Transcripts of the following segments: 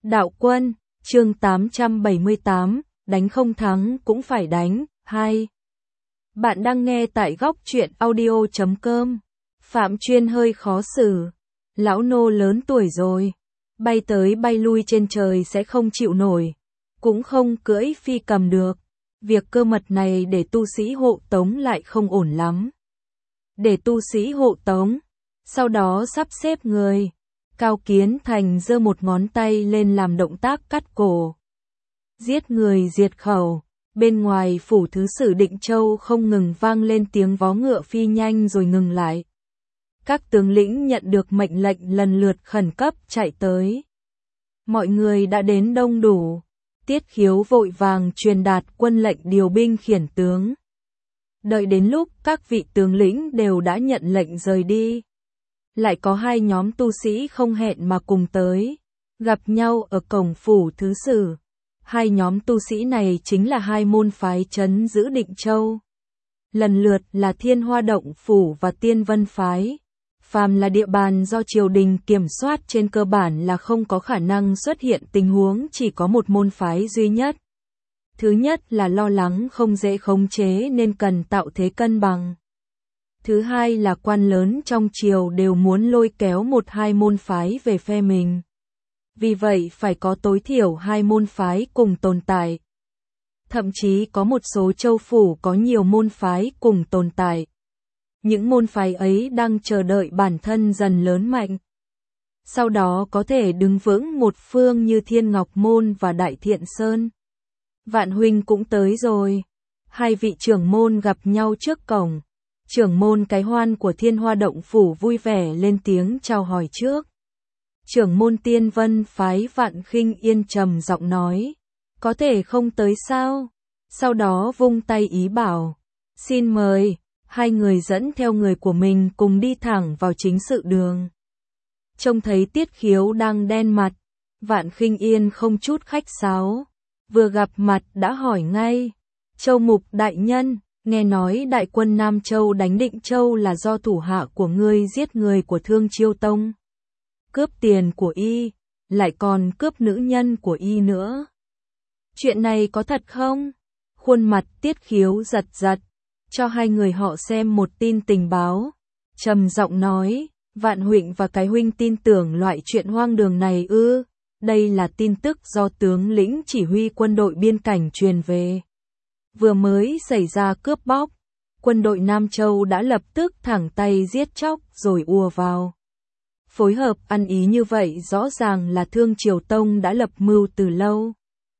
Đạo quân, chương 878, đánh không thắng cũng phải đánh, 2. Bạn đang nghe tại góc truyện audio.com. Phạm Chuyên hơi khó xử. Lão nô lớn tuổi rồi. Bay tới bay lui trên trời sẽ không chịu nổi. Cũng không cưỡi phi cầm được. Việc cơ mật này để tu sĩ hộ tống lại không ổn lắm. Để tu sĩ hộ tống. Sau đó sắp xếp người. Cao Kiến Thành giơ một ngón tay lên làm động tác cắt cổ. Giết người diệt khẩu. Bên ngoài phủ thứ sử Định Châu không ngừng vang lên tiếng vó ngựa phi nhanh rồi ngừng lại. Các tướng lĩnh nhận được mệnh lệnh lần lượt khẩn cấp chạy tới. Mọi người đã đến đông đủ. Tiết Khiếu vội vàng truyền đạt quân lệnh điều binh khiển tướng. Đợi đến lúc các vị tướng lĩnh đều đã nhận lệnh rời đi. Lại có hai nhóm tu sĩ không hẹn mà cùng tới, gặp nhau ở cổng phủ thứ sử. Hai nhóm tu sĩ này chính là hai môn phái trấn giữ Định Châu. Lần lượt là Thiên Hoa Động Phủ và Tiên Vân Phái. Phàm là địa bàn do triều đình kiểm soát trên cơ bản là không có khả năng xuất hiện tình huống chỉ có một môn phái duy nhất. Thứ nhất là lo lắng không dễ khống chế nên cần tạo thế cân bằng. Thứ hai là quan lớn trong triều đều muốn lôi kéo một hai môn phái về phe mình. Vì vậy phải có tối thiểu hai môn phái cùng tồn tại. Thậm chí có một số châu phủ có nhiều môn phái cùng tồn tại. Những môn phái ấy đang chờ đợi bản thân dần lớn mạnh. Sau đó có thể đứng vững một phương như Thiên Ngọc Môn và Đại Thiện Sơn. Vạn huynh cũng tới rồi. Hai vị trưởng môn gặp nhau trước cổng. Trưởng môn Cái Hoan của Thiên Hoa Động Phủ vui vẻ lên tiếng chào hỏi trước. Trưởng môn Tiên Vân Phái Vạn Khinh Yên trầm giọng nói. Có thể không tới sao? Sau đó vung tay ý bảo. Xin mời. Hai người dẫn theo người của mình cùng đi thẳng vào chính sự đường. Trông thấy Tiết Khiếu đang đen mặt. Vạn Khinh Yên không chút khách sáo. Vừa gặp mặt đã hỏi ngay. Châu Mục đại nhân. Nghe nói đại quân Nam Châu đánh Định Châu là do thủ hạ của ngươi giết người của Thương Chiêu Tông. Cướp tiền của y, lại còn cướp nữ nhân của y nữa. Chuyện này có thật không? Khuôn mặt Tiết Khiếu giật giật, cho hai người họ xem một tin tình báo. Trầm giọng nói, Vạn huynh và Cái huynh tin tưởng loại chuyện hoang đường này ư? Đây là tin tức do tướng lĩnh chỉ huy quân đội biên cảnh truyền về. Vừa mới xảy ra cướp bóc, quân đội Nam Châu đã lập tức thẳng tay giết chóc rồi ùa vào. Phối hợp ăn ý như vậy rõ ràng là Thương Triều Tông đã lập mưu từ lâu.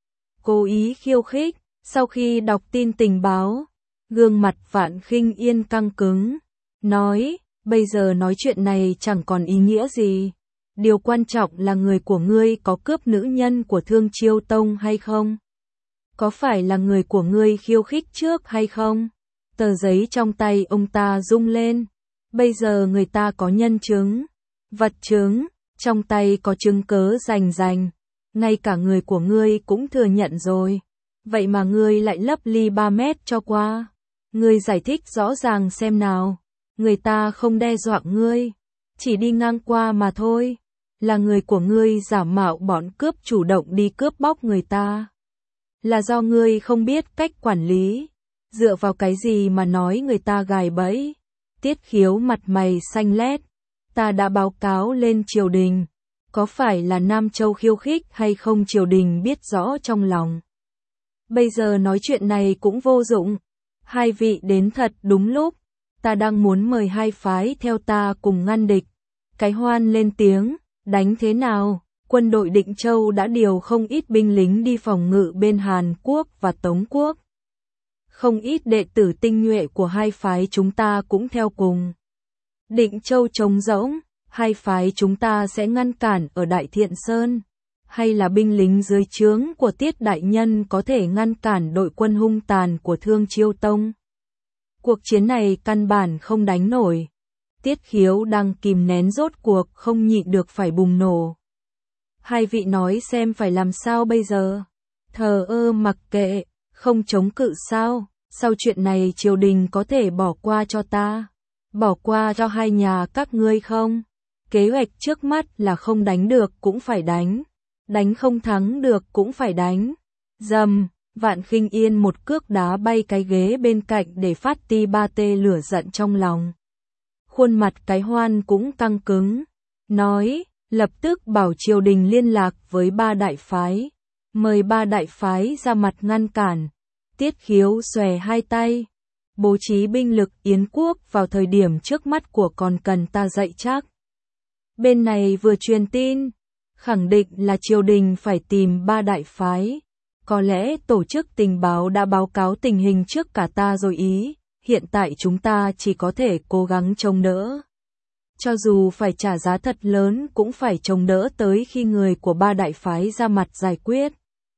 Cố ý khiêu khích, sau khi đọc tin tình báo, gương mặt Vạn Khinh Yên căng cứng, nói, bây giờ nói chuyện này chẳng còn ý nghĩa gì. Điều quan trọng là người của ngươi có cướp nữ nhân của Thương Chiêu Tông hay không? Có phải là người của ngươi khiêu khích trước hay không? Tờ giấy trong tay ông ta rung lên. Bây giờ người ta có nhân chứng, vật chứng, trong tay có chứng cớ rành rành. Ngay cả người của ngươi cũng thừa nhận rồi. Vậy mà ngươi lại lấp ly 3 mét cho qua. Ngươi giải thích rõ ràng xem nào. Người ta không đe dọa ngươi, chỉ đi ngang qua mà thôi. Là người của ngươi giả mạo bọn cướp chủ động đi cướp bóc người ta. Là do ngươi không biết cách quản lý. Dựa vào cái gì mà nói người ta gài bẫy? Tiết Khiếu mặt mày xanh lét. Ta đã báo cáo lên triều đình. Có phải là Nam Châu khiêu khích hay không triều đình biết rõ trong lòng. Bây giờ nói chuyện này cũng vô dụng. Hai vị đến thật đúng lúc. Ta đang muốn mời hai phái theo ta cùng ngăn địch. Cái Hoan lên tiếng. Đánh thế nào? Quân đội Định Châu đã điều không ít binh lính đi phòng ngự bên Hàn Quốc và Tống Quốc. Không ít đệ tử tinh nhuệ của hai phái chúng ta cũng theo cùng. Định Châu trống rỗng, hai phái chúng ta sẽ ngăn cản ở Đại Thiện Sơn. Hay là binh lính dưới trướng của Tiết đại nhân có thể ngăn cản đội quân hung tàn của Thương Chiêu Tông? Cuộc chiến này căn bản không đánh nổi. Tiết Khiếu đang kìm nén rốt cuộc không nhịn được phải bùng nổ. Hai vị nói xem phải làm sao bây giờ? Thờ ơ mặc kệ, không chống cự sao? Sau chuyện này triều đình có thể bỏ qua cho ta? Bỏ qua cho hai nhà các ngươi không? Kế hoạch trước mắt là không đánh được cũng phải đánh. đánh không thắng được cũng phải đánh. Dầm, Vạn Khinh Yên một cước đá bay cái ghế bên cạnh để phát ti ba tê lửa giận trong lòng. Khuôn mặt Cái Hoan cũng căng cứng, nói, lập tức bảo triều đình liên lạc với ba đại phái, mời ba đại phái ra mặt ngăn cản. Tiết Khiếu xòe hai tay, bố trí binh lực Yến quốc vào thời điểm trước mắt của còn cần ta dạy chắc. Bên này vừa truyền tin, khẳng định là triều đình phải tìm ba đại phái. Có lẽ tổ chức tình báo đã báo cáo tình hình trước cả ta rồi ý, hiện tại chúng ta chỉ có thể cố gắng chống đỡ. Cho dù phải trả giá thật lớn cũng phải chống đỡ tới khi người của ba đại phái ra mặt giải quyết.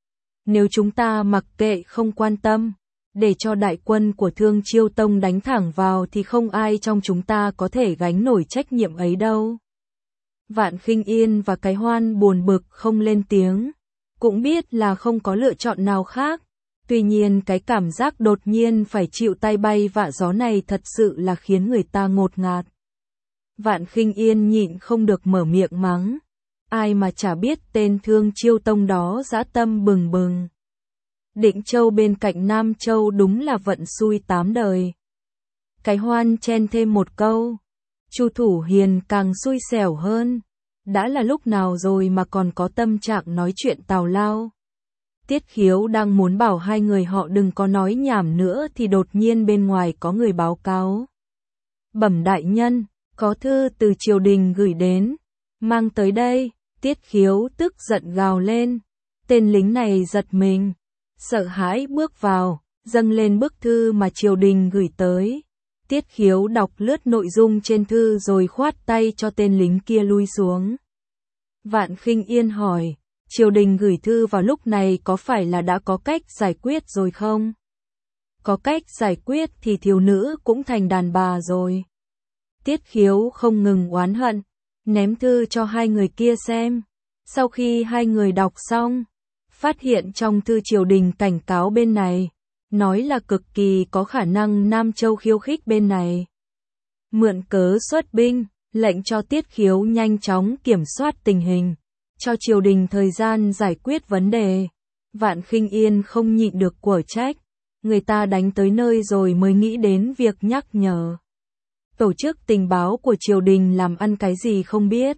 Nếu chúng ta mặc kệ không quan tâm, để cho đại quân của Thương Chiêu Tông đánh thẳng vào thì không ai trong chúng ta có thể gánh nổi trách nhiệm ấy đâu. Vạn Khinh Yên và Cái Hoan buồn bực không lên tiếng, cũng biết là không có lựa chọn nào khác. Tuy nhiên cái cảm giác đột nhiên phải chịu tay bay vạ gió này thật sự là khiến người ta ngột ngạt. Vạn Khinh Yên nhịn không được mở miệng mắng. Ai mà chả biết tên Thương Chiêu Tông đó dã tâm bừng bừng. Định Châu bên cạnh Nam Châu đúng là vận xui tám đời. Cái Hoan chen thêm một câu. Chu Thủ Hiền càng xui xẻo hơn. Đã là lúc nào rồi mà còn có tâm trạng nói chuyện tào lao. Tiết Khiếu đang muốn bảo hai người họ đừng có nói nhảm nữa thì đột nhiên bên ngoài có người báo cáo. Bẩm đại nhân, có thư từ triều đình gửi đến, mang tới đây. Tiết Khiếu tức giận gào lên. Tên lính này giật mình, sợ hãi bước vào, dâng lên bức thư mà triều đình gửi tới. Tiết Khiếu đọc lướt nội dung trên thư rồi khoát tay cho tên lính kia lui xuống. Vạn Khinh Yên hỏi, triều đình gửi thư vào lúc này có phải là đã có cách giải quyết rồi không? Có cách giải quyết thì thiếu nữ cũng thành đàn bà rồi. Tiết Khiếu không ngừng oán hận, ném thư cho hai người kia xem. Sau khi hai người đọc xong, phát hiện trong thư triều đình cảnh cáo bên này, nói là cực kỳ có khả năng Nam Châu khiêu khích bên này. Mượn cớ xuất binh, lệnh cho Tiết Khiếu nhanh chóng kiểm soát tình hình, cho triều đình thời gian giải quyết vấn đề. Vạn Khinh Yên không nhịn được quở trách, người ta đánh tới nơi rồi mới nghĩ đến việc nhắc nhở. Tổ chức tình báo của triều đình làm ăn cái gì không biết.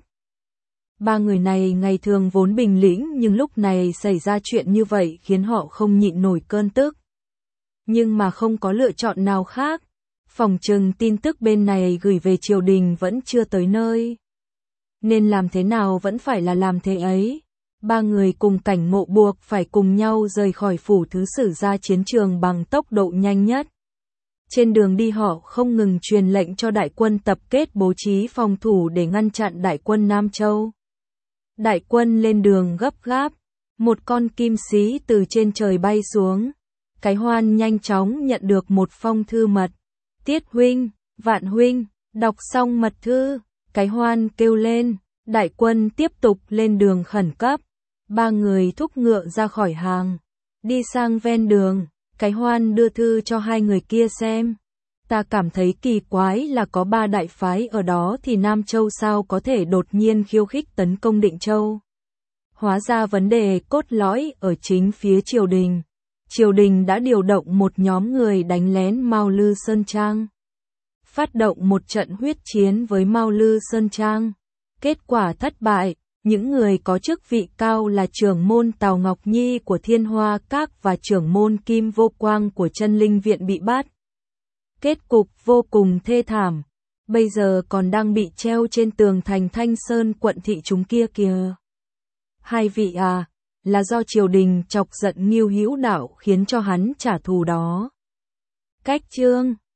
Ba người này ngày thường vốn bình lĩnh nhưng lúc này xảy ra chuyện như vậy khiến họ không nhịn nổi cơn tức. Nhưng mà không có lựa chọn nào khác. Phòng trừng tin tức bên này gửi về triều đình vẫn chưa tới nơi. Nên làm thế nào vẫn phải là làm thế ấy. Ba người cùng Cảnh Ngộ buộc phải cùng nhau rời khỏi phủ thứ sử ra chiến trường bằng tốc độ nhanh nhất. Trên đường đi họ không ngừng truyền lệnh cho đại quân tập kết bố trí phòng thủ để ngăn chặn đại quân Nam Châu. Đại quân lên đường gấp gáp, một con kim xí từ trên trời bay xuống. Cái Hoan nhanh chóng nhận được một phong thư mật. Tiết huynh, Vạn huynh, đọc xong mật thư, Cái Hoan kêu lên, đại quân tiếp tục lên đường khẩn cấp. Ba người thúc ngựa ra khỏi hàng, đi sang ven đường. Cái Hoan đưa thư cho hai người kia xem. Ta cảm thấy kỳ quái là có ba đại phái ở đó thì Nam Châu sao có thể đột nhiên khiêu khích tấn công Định Châu. Hóa ra vấn đề cốt lõi ở chính phía triều đình. Triều đình đã điều động một nhóm người đánh lén Mao Lư Sơn Trang. Phát động một trận huyết chiến với Mao Lư Sơn Trang. Kết quả thất bại. Những người có chức vị cao là trưởng môn Tào Ngọc Nhi của Thiên Hoa Các và trưởng môn Kim Vô Quang của Chân Linh Viện bị bắt. Kết cục vô cùng thê thảm, bây giờ còn đang bị treo trên tường thành Thanh Sơn quận thị chúng kia kìa. Hai vị à, là do triều đình chọc giận Ngưu Hữu Đạo khiến cho hắn trả thù đó. Cách chương